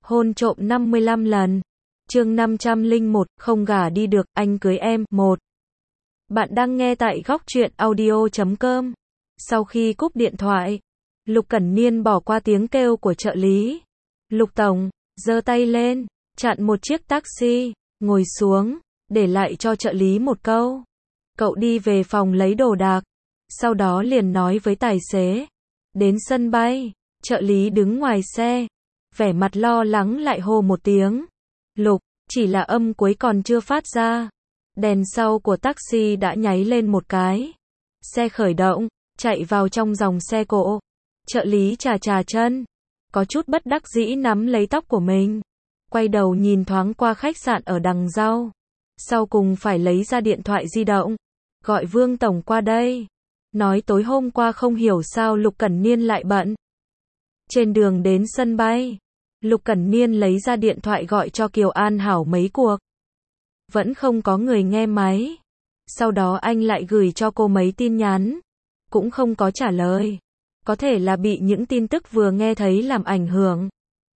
Hôn trộm 55 lần. Chương 501, không gả đi được, anh cưới em. 1. Bạn đang nghe tại góc truyện audio.com. Sau khi cúp điện thoại, Lục Cẩn Niên bỏ qua tiếng kêu của trợ lý. Lục tổng, giơ tay lên, chặn một chiếc taxi, ngồi xuống, để lại cho trợ lý một câu. Cậu đi về phòng lấy đồ đạc. Sau đó liền nói với tài xế. Đến sân bay, trợ lý đứng ngoài xe, vẻ mặt lo lắng lại hô một tiếng. Lục, chỉ là âm cuối còn chưa phát ra. Đèn sau của taxi đã nháy lên một cái. Xe khởi động, chạy vào trong dòng xe cộ. Trợ lý chà chà chân, có chút bất đắc dĩ nắm lấy tóc của mình. Quay đầu nhìn thoáng qua khách sạn ở đằng sau. Sau cùng phải lấy ra điện thoại di động. Gọi Vương tổng qua đây. Nói tối hôm qua không hiểu sao Lục Cẩn Niên lại bận. Trên đường đến sân bay, Lục Cẩn Niên lấy ra điện thoại gọi cho Kiều An Hảo mấy cuộc. Vẫn không có người nghe máy. Sau đó anh lại gửi cho cô mấy tin nhắn. Cũng không có trả lời. Có thể là bị những tin tức vừa nghe thấy làm ảnh hưởng.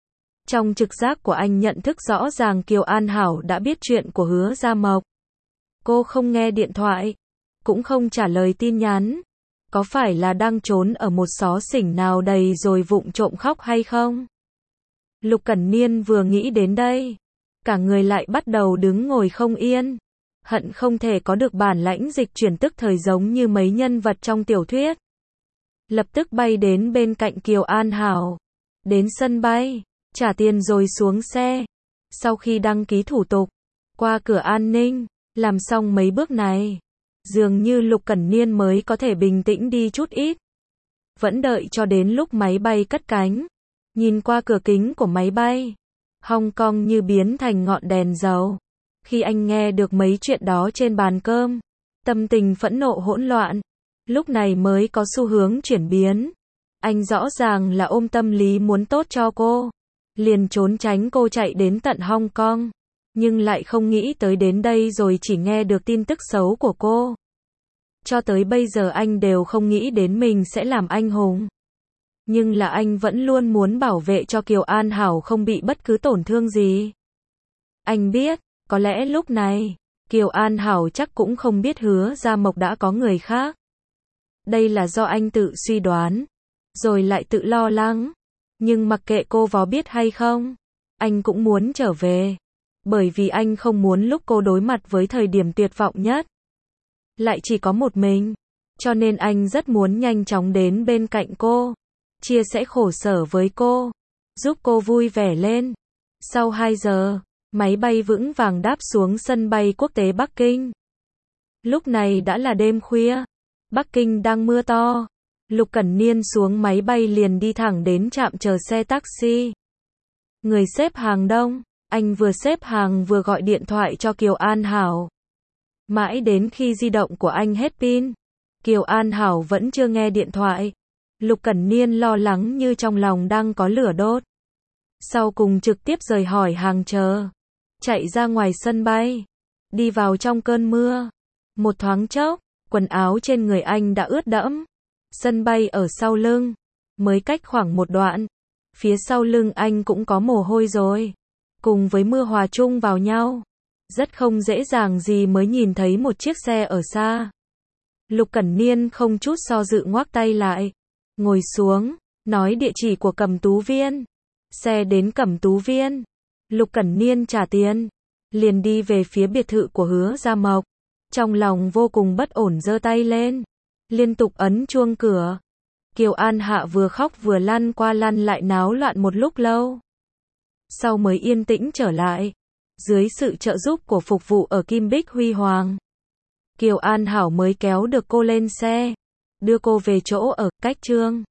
Trong trực giác của anh nhận thức rõ ràng Kiều An Hảo đã biết chuyện của Hứa Gia Mộc. Cô không nghe điện thoại, cũng không trả lời tin nhắn. Có phải là đang trốn ở một xó xỉnh nào đầy rồi vụng trộm khóc hay không? Lục Cẩn Niên vừa nghĩ đến đây, cả người lại bắt đầu đứng ngồi không yên. Hận không thể có được bản lãnh dịch chuyển tức thời giống như mấy nhân vật trong tiểu thuyết. Lập tức bay đến bên cạnh Kiều An Hảo. Đến sân bay, trả tiền rồi xuống xe. Sau khi đăng ký thủ tục, qua cửa an ninh, làm xong mấy bước này, dường như Lục Cẩn Niên mới có thể bình tĩnh đi chút ít. Vẫn đợi cho đến lúc máy bay cất cánh. Nhìn qua cửa kính của máy bay, Hong Kong như biến thành ngọn đèn dầu. Khi anh nghe được mấy chuyện đó trên bàn cơm, tâm tình phẫn nộ hỗn loạn, lúc này mới có xu hướng chuyển biến. Anh rõ ràng là ôm tâm lý muốn tốt cho cô, liền trốn tránh cô chạy đến tận Hong Kong, nhưng lại không nghĩ tới đến đây rồi chỉ nghe được tin tức xấu của cô. Cho tới bây giờ anh đều không nghĩ đến mình sẽ làm anh hùng. Nhưng là anh vẫn luôn muốn bảo vệ cho Kiều An Hảo không bị bất cứ tổn thương gì. Anh biết, có lẽ lúc này, Kiều An Hảo chắc cũng không biết Hứa Gia Mộc đã có người khác. Đây là do anh tự suy đoán, rồi lại tự lo lắng. Nhưng mặc kệ cô có biết hay không, anh cũng muốn trở về. Bởi vì anh không muốn lúc cô đối mặt với thời điểm tuyệt vọng nhất, lại chỉ có một mình. Cho nên anh rất muốn nhanh chóng đến bên cạnh cô, chia sẻ khổ sở với cô, giúp cô vui vẻ lên. Sau 2 giờ, máy bay vững vàng đáp xuống sân bay quốc tế Bắc Kinh. Lúc này đã là đêm khuya, Bắc Kinh đang mưa to. Lục Cẩn Niên xuống máy bay liền đi thẳng đến trạm chờ xe taxi. Người xếp hàng đông, anh vừa xếp hàng vừa gọi điện thoại cho Kiều An Hảo. Mãi đến khi di động của anh hết pin, Kiều An Hảo vẫn chưa nghe điện thoại. Lục Cẩn Niên lo lắng như trong lòng đang có lửa đốt. Sau cùng trực tiếp rời hỏi hàng chờ, chạy ra ngoài sân bay, đi vào trong cơn mưa. Một thoáng chốc, quần áo trên người anh đã ướt đẫm. Sân bay ở sau lưng, mới cách khoảng một đoạn, phía sau lưng anh cũng có mồ hôi rồi, cùng với mưa hòa chung vào nhau. Rất không dễ dàng gì mới nhìn thấy một chiếc xe ở xa. Lục Cẩn Niên không chút do dự ngoắc tay lại, ngồi xuống, nói địa chỉ của Cẩm Tú Viên. Xe đến Cẩm Tú Viên, Lục Cẩn Niên trả tiền, liền đi về phía biệt thự của Hứa Gia Mộc. Trong lòng vô cùng bất ổn giơ tay lên, liên tục ấn chuông cửa. Kiều An Hạ vừa khóc vừa lăn qua lăn lại náo loạn một lúc lâu. Sau mới yên tĩnh trở lại, dưới sự trợ giúp của phục vụ ở Kim Bích Huy Hoàng, Kiều An Hảo mới kéo được cô lên xe, đưa cô về chỗ ở, cách Trương